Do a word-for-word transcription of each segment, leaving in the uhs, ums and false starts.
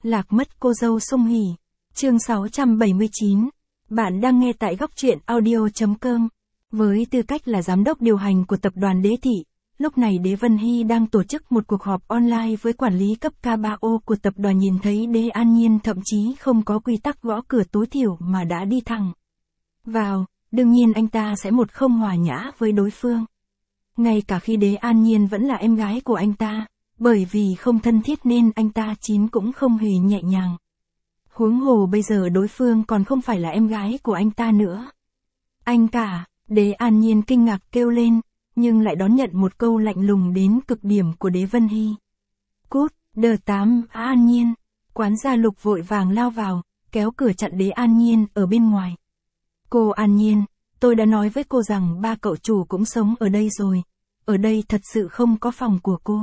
Lạc mất cô dâu Song Hỷ. Chương sáu trăm bảy mươi chín. Bạn đang nghe tại góc truyện audio chấm com. Với tư cách là giám đốc điều hành của tập đoàn Đế Thị, lúc này Đế Vân Hy đang tổ chức một cuộc họp online với quản lý cấp K ba O của tập đoàn. Nhìn thấy Đế An Nhiên thậm chí không có quy tắc gõ cửa tối thiểu mà đã đi thẳng vào, đương nhiên anh ta sẽ một không hòa nhã với đối phương. Ngay cả khi Đế An Nhiên vẫn là em gái của anh ta, bởi vì không thân thiết nên anh ta chín cũng không hề nhẹ nhàng. Huống hồ bây giờ đối phương còn không phải là em gái của anh ta nữa. Anh cả, Đế An Nhiên kinh ngạc kêu lên, nhưng lại đón nhận một câu lạnh lùng đến cực điểm của Đế Vân Hy. Cút, đờ tám, An Nhiên. Quán gia Lục vội vàng lao vào, kéo cửa chặn Đế An Nhiên ở bên ngoài. Cô An Nhiên, tôi đã nói với cô rằng ba cậu chủ cũng sống ở đây rồi. Ở đây thật sự không có phòng của cô.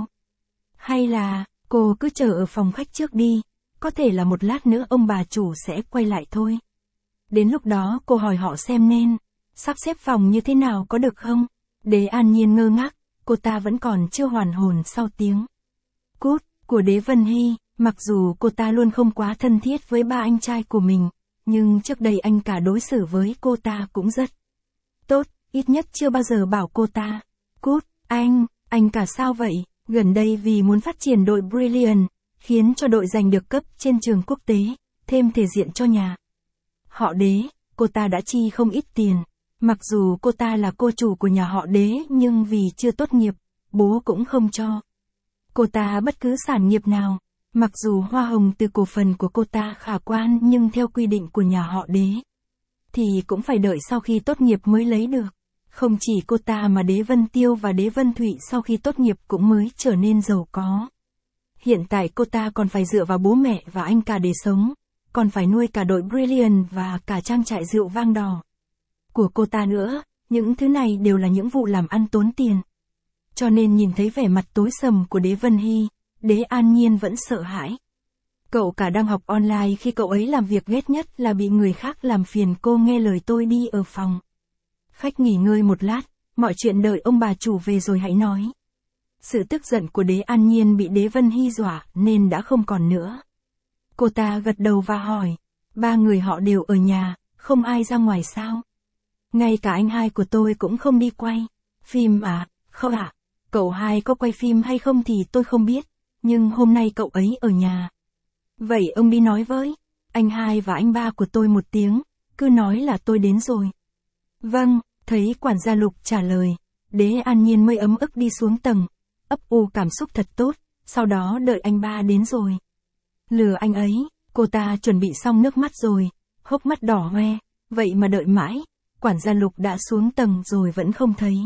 Hay là, cô cứ chờ ở phòng khách trước đi, có thể là một lát nữa ông bà chủ sẽ quay lại thôi. Đến lúc đó cô hỏi họ xem nên sắp xếp phòng như thế nào có được không? Đế An Nhiên ngơ ngác, cô ta vẫn còn chưa hoàn hồn sau tiếng cút của Đế Vân Hy, mặc dù cô ta luôn không quá thân thiết với ba anh trai của mình, nhưng trước đây anh cả đối xử với cô ta cũng rất tốt, ít nhất chưa bao giờ bảo cô ta cút. Anh, anh cả sao vậy? Gần đây vì muốn phát triển đội Brilliant, khiến cho đội giành được cấp trên trường quốc tế, thêm thể diện cho nhà họ Đế, cô ta đã chi không ít tiền. Mặc dù cô ta là cô chủ của nhà họ Đế nhưng vì chưa tốt nghiệp, bố cũng không cho cô ta bất cứ sản nghiệp nào. Mặc dù hoa hồng từ cổ phần của cô ta khả quan nhưng theo quy định của nhà họ Đế, thì cũng phải đợi sau khi tốt nghiệp mới lấy được. Không chỉ cô ta mà Đế Vân Tiêu và Đế Vân Thụy sau khi tốt nghiệp cũng mới trở nên giàu có. Hiện tại cô ta còn phải dựa vào bố mẹ và anh cả để sống, còn phải nuôi cả đội Brilliant và cả trang trại rượu vang đỏ của cô ta nữa. Những thứ này đều là những vụ làm ăn tốn tiền. Cho nên nhìn thấy vẻ mặt tối sầm của Đế Vân Hy, Đế An Nhiên vẫn sợ hãi. Cậu cả đang học online khi cậu ấy làm việc ghét nhất là bị người khác làm phiền. Cô nghe lời tôi đi ở phòng khách nghỉ ngơi một lát, mọi chuyện đợi ông bà chủ về rồi hãy nói. Sự tức giận của Đế An Nhiên bị Đế Vân Hy dọa nên đã không còn nữa. Cô ta gật đầu và hỏi, ba người họ đều ở nhà, không ai ra ngoài sao? Ngay cả anh hai của tôi cũng không đi quay phim à? Không ạ, à? Cậu hai có quay phim hay không thì tôi không biết, nhưng hôm nay cậu ấy ở nhà. Vậy ông đi nói với anh hai và anh ba của tôi một tiếng, cứ nói là tôi đến rồi. Vâng, thấy quản gia Lục trả lời, Đế An Nhiên mới ấm ức đi xuống tầng, ấp u cảm xúc thật tốt, sau đó đợi anh ba đến rồi. Lừa anh ấy, cô ta chuẩn bị xong nước mắt rồi, hốc mắt đỏ hoe, vậy mà đợi mãi, quản gia Lục đã xuống tầng rồi vẫn không thấy.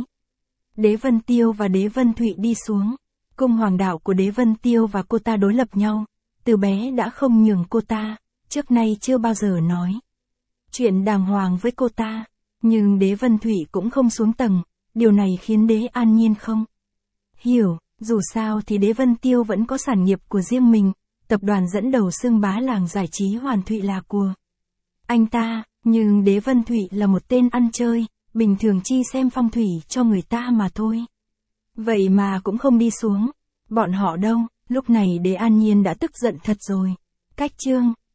Đế Vân Tiêu và Đế Vân Thụy đi xuống, cung hoàng đạo của Đế Vân Tiêu và cô ta đối lập nhau, từ bé đã không nhường cô ta, trước nay chưa bao giờ nói chuyện đàng hoàng với cô ta. Nhưng Đế Vân Thụy cũng không xuống tầng, điều này khiến Đế An Nhiên không hiểu, dù sao thì Đế Vân Tiêu vẫn có sản nghiệp của riêng mình, tập đoàn dẫn đầu xưng bá làng giải trí Hoàn Thụy là của anh ta, nhưng Đế Vân Thụy là một tên ăn chơi, bình thường chi xem phong thủy cho người ta mà thôi. Vậy mà cũng không đi xuống, bọn họ đâu? Lúc này Đế An Nhiên đã tức giận thật rồi. Cách chương